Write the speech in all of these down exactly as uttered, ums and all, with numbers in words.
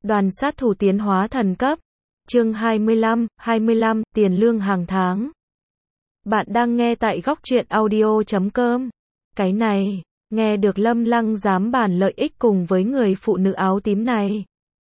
Đoàn sát thủ tiến hóa thần cấp. Chương hai mươi lăm, hai mươi lăm, tiền lương hàng tháng. Bạn đang nghe tại góc truyện audio chấm com. Cái này, nghe được Lâm Lăng dám bàn lợi ích cùng với người phụ nữ áo tím này.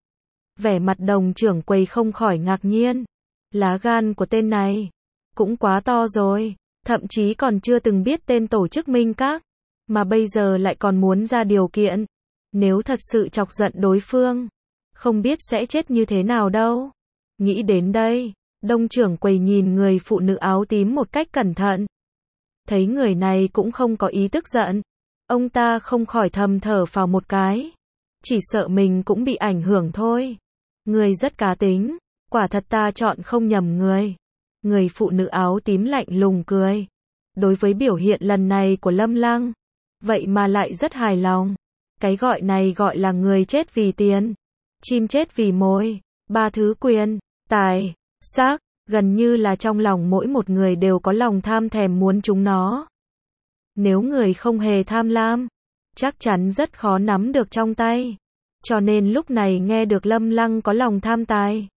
Vẻ mặt Đồng trưởng quầy không khỏi ngạc nhiên. Lá gan của tên này, cũng quá to rồi, thậm chí còn chưa từng biết tên tổ chức Minh Các, mà bây giờ lại còn muốn ra điều kiện. Nếu thật sự chọc giận đối phương, không biết sẽ chết như thế nào đâu. Nghĩ đến đây, Đông trưởng quầy nhìn người phụ nữ áo tím một cách cẩn thận. Thấy người này cũng không có ý tức giận, ông ta không khỏi thầm thở phào một cái. Chỉ sợ mình cũng bị ảnh hưởng thôi. Người rất cá tính, quả thật ta chọn không nhầm người. Người phụ nữ áo tím lạnh lùng cười. Đối với biểu hiện lần này của Lâm Lăng, vậy mà lại rất hài lòng. Cái gọi này gọi là người chết vì tiền, chim chết vì mồi. Ba thứ quyền, tài, sắc, gần như là trong lòng mỗi một người đều có lòng tham thèm muốn chúng nó. Nếu người không hề tham lam, chắc chắn rất khó nắm được trong tay. Cho nên lúc này nghe được Lâm Lăng có lòng tham tài,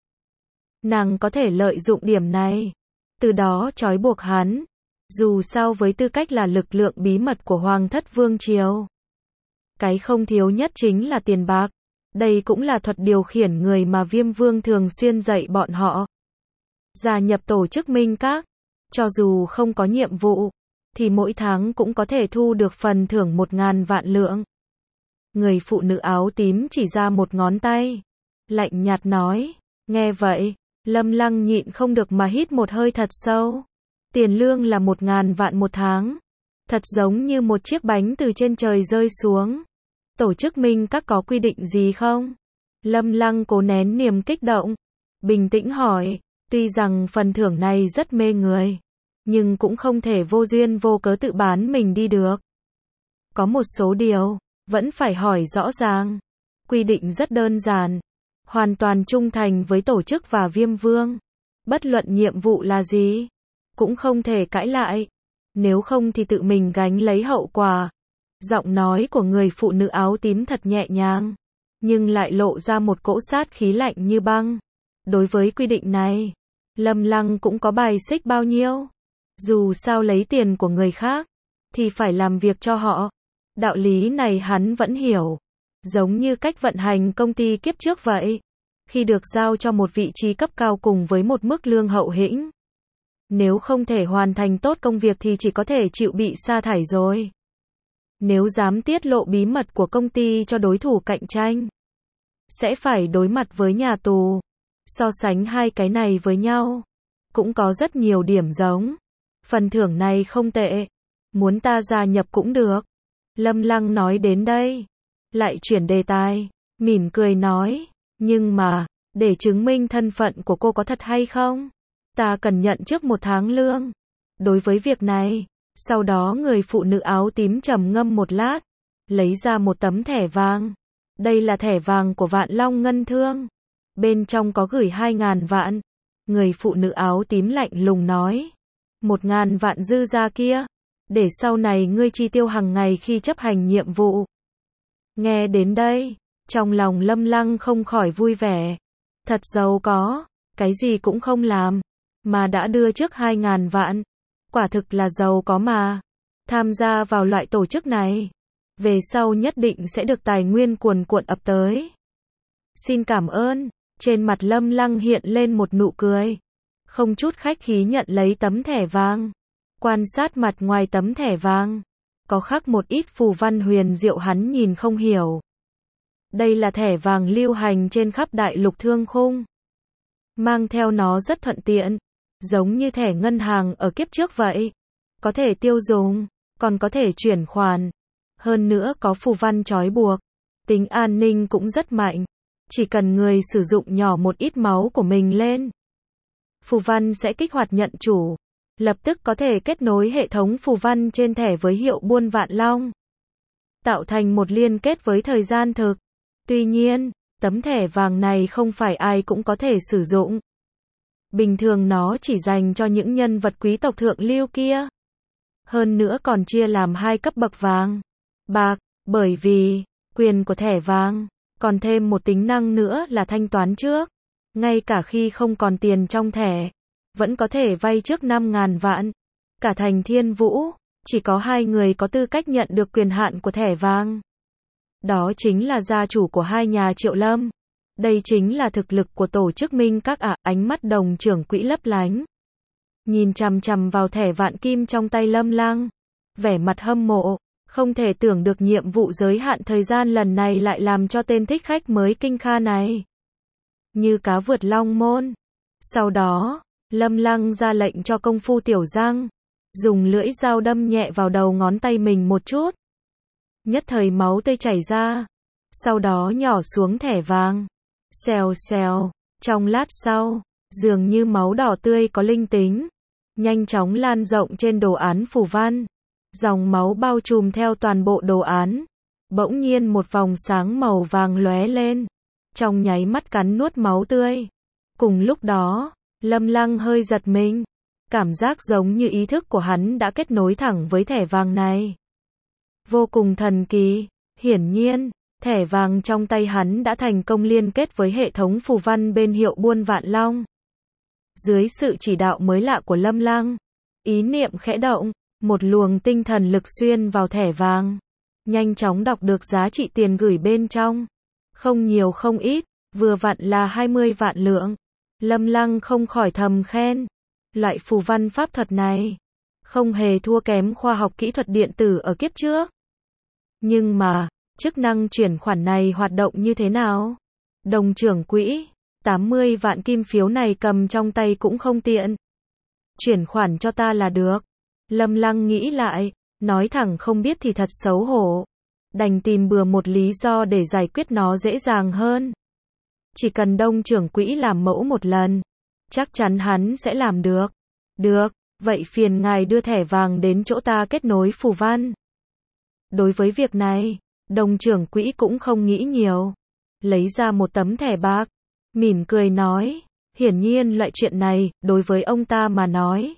nàng có thể lợi dụng điểm này, từ đó trói buộc hắn. Dù sao với tư cách là lực lượng bí mật của Hoàng thất Vương Triều, cái không thiếu nhất chính là tiền bạc. Đây cũng là thuật điều khiển người mà Viêm Vương thường xuyên dạy bọn họ. Gia nhập tổ chức Minh Các, cho dù không có nhiệm vụ, thì mỗi tháng cũng có thể thu được phần thưởng một ngàn vạn lượng. Người phụ nữ áo tím chỉ ra một ngón tay, lạnh nhạt nói. Nghe vậy, Lâm Lăng nhịn không được mà hít một hơi thật sâu. Tiền lương là một ngàn vạn một tháng, thật giống như một chiếc bánh từ trên trời rơi xuống. Tổ chức Minh Các có quy định gì không? Lâm Lăng cố nén niềm kích động, bình tĩnh hỏi. Tuy rằng phần thưởng này rất mê người, nhưng cũng không thể vô duyên vô cớ tự bán mình đi được. Có một số điều, vẫn phải hỏi rõ ràng. Quy định rất đơn giản. Hoàn toàn trung thành với tổ chức và Viêm Vương. Bất luận nhiệm vụ là gì, cũng không thể cãi lại. Nếu không thì tự mình gánh lấy hậu quả. Giọng nói của người phụ nữ áo tím thật nhẹ nhàng, nhưng lại lộ ra một cỗ sát khí lạnh như băng. Đối với quy định này, Lâm Lăng cũng có bài xích bao nhiêu. Dù sao lấy tiền của người khác, thì phải làm việc cho họ. Đạo lý này hắn vẫn hiểu. Giống như cách vận hành công ty kiếp trước vậy. Khi được giao cho một vị trí cấp cao cùng với một mức lương hậu hĩnh, nếu không thể hoàn thành tốt công việc thì chỉ có thể chịu bị sa thải rồi. Nếu dám tiết lộ bí mật của công ty cho đối thủ cạnh tranh, sẽ phải đối mặt với nhà tù. So sánh hai cái này với nhau, cũng có rất nhiều điểm giống. Phần thưởng này không tệ, muốn ta gia nhập cũng được. Lâm Lăng nói đến đây, lại chuyển đề tài, mỉm cười nói. Nhưng mà, để chứng minh thân phận của cô có thật hay không, ta cần nhận trước một tháng lương. Đối với việc này, sau đó người phụ nữ áo tím trầm ngâm một lát, lấy ra một tấm thẻ vàng. Đây là thẻ vàng của Vạn Long Ngân Thương. Bên trong có gửi hai ngàn vạn. Người phụ nữ áo tím lạnh lùng nói. Một ngàn vạn dư ra kia, để sau này ngươi chi tiêu hàng ngày khi chấp hành nhiệm vụ. Nghe đến đây, trong lòng Lâm Lăng không khỏi vui vẻ. Thật giàu có, cái gì cũng không làm, mà đã đưa trước hai ngàn vạn. Quả thực là giàu có mà. Tham gia vào loại tổ chức này, về sau nhất định sẽ được tài nguyên cuồn cuộn ập tới. Xin cảm ơn. Trên mặt Lâm Lăng hiện lên một nụ cười, không chút khách khí nhận lấy tấm thẻ vàng. Quan sát mặt ngoài tấm thẻ vàng, có khắc một ít phù văn huyền diệu hắn nhìn không hiểu. Đây là thẻ vàng lưu hành trên khắp đại lục thương khung. Mang theo nó rất thuận tiện, giống như thẻ ngân hàng ở kiếp trước vậy. Có thể tiêu dùng, còn có thể chuyển khoản. Hơn nữa có phù văn trói buộc, tính an ninh cũng rất mạnh. Chỉ cần người sử dụng nhỏ một ít máu của mình lên, phù văn sẽ kích hoạt nhận chủ, lập tức có thể kết nối hệ thống phù văn trên thẻ với hiệu buôn Vạn Long, tạo thành một liên kết với thời gian thực. Tuy nhiên, tấm thẻ vàng này không phải ai cũng có thể sử dụng. Bình thường nó chỉ dành cho những nhân vật quý tộc thượng lưu kia. Hơn nữa còn chia làm hai cấp bậc vàng, bạc, bởi vì quyền của thẻ vàng Còn thêm một tính năng nữa là thanh toán trước. Ngay cả khi không còn tiền trong thẻ, vẫn có thể vay trước năm ngàn vạn. Cả thành Thiên Vũ, chỉ có hai người có tư cách nhận được quyền hạn của thẻ vàng. Đó chính là gia chủ của hai nhà Triệu Lâm. Đây chính là thực lực của tổ chức Minh Các ạ, à, ánh mắt Đồng trưởng quỹ lấp lánh. Nhìn chằm chằm vào thẻ vạn kim trong tay Lâm Lăng. Vẻ mặt hâm mộ, không thể tưởng được nhiệm vụ giới hạn thời gian lần này lại làm cho tên thích khách mới kinh kha này. Như cá vượt long môn. Sau đó, Lâm Lăng ra lệnh cho công phu Tiểu Giang. Dùng lưỡi dao đâm nhẹ vào đầu ngón tay mình một chút. Nhất thời máu tươi chảy ra. Sau đó nhỏ xuống thẻ vàng. Xèo xèo, trong lát sau, dường như máu đỏ tươi có linh tính. Nhanh chóng lan rộng trên đồ án phù văn. Dòng máu bao trùm theo toàn bộ đồ án. Bỗng nhiên một vòng sáng màu vàng lóe lên. Trong nháy mắt cắn nuốt máu tươi. Cùng lúc đó, Lâm Lăng hơi giật mình. Cảm giác giống như ý thức của hắn đã kết nối thẳng với thẻ vàng này. Vô cùng thần kỳ, hiển nhiên, thẻ vàng trong tay hắn đã thành công liên kết với hệ thống phù văn bên hiệu buôn Vạn Long. Dưới sự chỉ đạo mới lạ của Lâm Lăng, ý niệm khẽ động, một luồng tinh thần lực xuyên vào thẻ vàng. Nhanh chóng đọc được giá trị tiền gửi bên trong. Không nhiều không ít, vừa vặn là hai mươi vạn lượng. Lâm Lăng không khỏi thầm khen. Loại phù văn pháp thuật này, không hề thua kém khoa học kỹ thuật điện tử ở kiếp trước. Nhưng mà, chức năng chuyển khoản này hoạt động như thế nào? Đồng trưởng quỹ, tám mươi vạn kim phiếu này cầm trong tay cũng không tiện. Chuyển khoản cho ta là được. Lâm Lăng nghĩ lại, nói thẳng không biết thì thật xấu hổ. Đành tìm bừa một lý do để giải quyết nó dễ dàng hơn. Chỉ cần Đông trưởng quỹ làm mẫu một lần, chắc chắn hắn sẽ làm được. Được, vậy phiền ngài đưa thẻ vàng đến chỗ ta kết nối phù văn. Đối với việc này, Đồng trưởng quỹ cũng không nghĩ nhiều. Lấy ra một tấm thẻ bạc, mỉm cười nói, hiển nhiên loại chuyện này, đối với ông ta mà nói,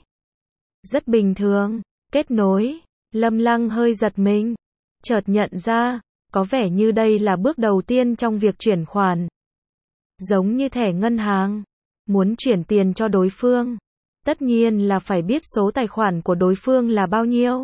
rất bình thường. Kết nối, Lâm Lăng hơi giật mình, chợt nhận ra, có vẻ như đây là bước đầu tiên trong việc chuyển khoản. Giống như thẻ ngân hàng, muốn chuyển tiền cho đối phương, tất nhiên là phải biết số tài khoản của đối phương là bao nhiêu.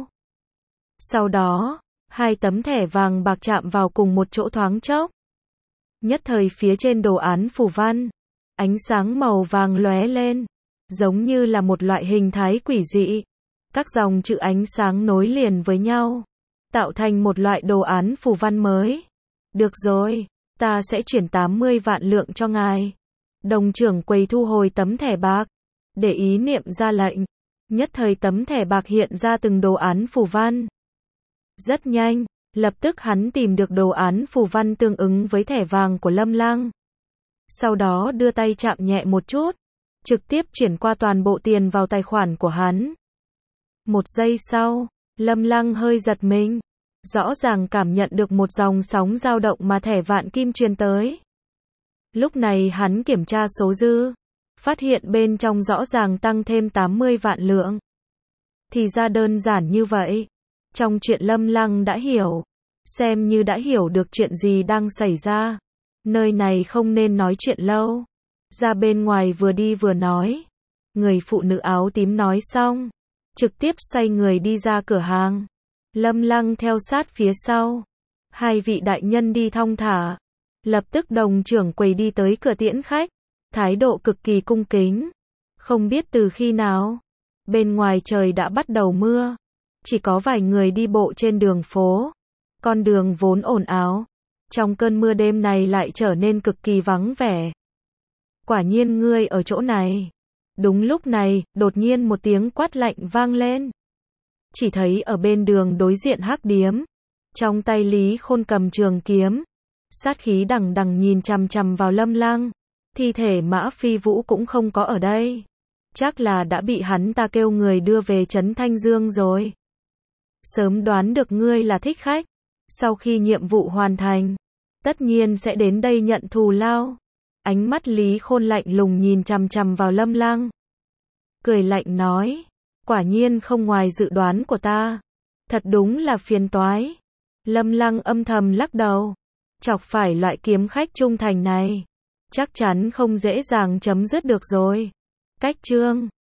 Sau đó, hai tấm thẻ vàng bạc chạm vào cùng một chỗ thoáng chốc. Nhất thời phía trên đồ án phù văn, ánh sáng màu vàng lóe lên, giống như là một loại hình thái quỷ dị. Các dòng chữ ánh sáng nối liền với nhau, tạo thành một loại đồ án phù văn mới. Được rồi, ta sẽ chuyển tám mươi vạn lượng cho ngài. Đồng trưởng quầy thu hồi tấm thẻ bạc, để ý niệm ra lệnh. Nhất thời tấm thẻ bạc hiện ra từng đồ án phù văn. Rất nhanh, lập tức hắn tìm được đồ án phù văn tương ứng với thẻ vàng của Lâm Lăng. Sau đó đưa tay chạm nhẹ một chút, trực tiếp chuyển qua toàn bộ tiền vào tài khoản của hắn. Một giây sau, Lâm Lăng hơi giật mình, rõ ràng cảm nhận được một dòng sóng dao động mà thẻ vạn kim truyền tới. Lúc này hắn kiểm tra số dư, phát hiện bên trong rõ ràng tăng thêm tám mươi vạn lượng. Thì ra đơn giản như vậy. Trong chuyện Lâm Lăng đã hiểu, xem như đã hiểu được chuyện gì đang xảy ra. Nơi này không nên nói chuyện lâu. Ra bên ngoài vừa đi vừa nói. Người phụ nữ áo tím nói xong, trực tiếp xoay người đi ra cửa hàng. Lâm Lăng theo sát phía sau. Hai vị đại nhân đi thong thả. Lập tức đồng trưởng quầy đi tới cửa tiễn khách. Thái độ cực kỳ cung kính. Không biết từ khi nào, bên ngoài trời đã bắt đầu mưa. Chỉ có vài người đi bộ trên đường phố. Con đường vốn ồn ào, trong cơn mưa đêm này lại trở nên cực kỳ vắng vẻ. Quả nhiên ngươi ở chỗ này. Đúng lúc này, đột nhiên một tiếng quát lạnh vang lên. Chỉ thấy ở bên đường đối diện Hắc Điếm, trong tay Lý Khôn cầm trường kiếm, sát khí đằng đằng nhìn chằm chằm vào Lâm Lăng. Thi thể Mã Phi Vũ cũng không có ở đây. Chắc là đã bị hắn ta kêu người đưa về trấn Thanh Dương rồi. Sớm đoán được ngươi là thích khách. Sau khi nhiệm vụ hoàn thành, tất nhiên sẽ đến đây nhận thù lao. Ánh mắt Lý Khôn lạnh lùng nhìn chằm chằm vào Lâm Lăng. Cười lạnh nói, quả nhiên không ngoài dự đoán của ta. Thật đúng là phiền toái. Lâm Lăng âm thầm lắc đầu. Chọc phải loại kiếm khách trung thành này, chắc chắn không dễ dàng chấm dứt được rồi. Cách chương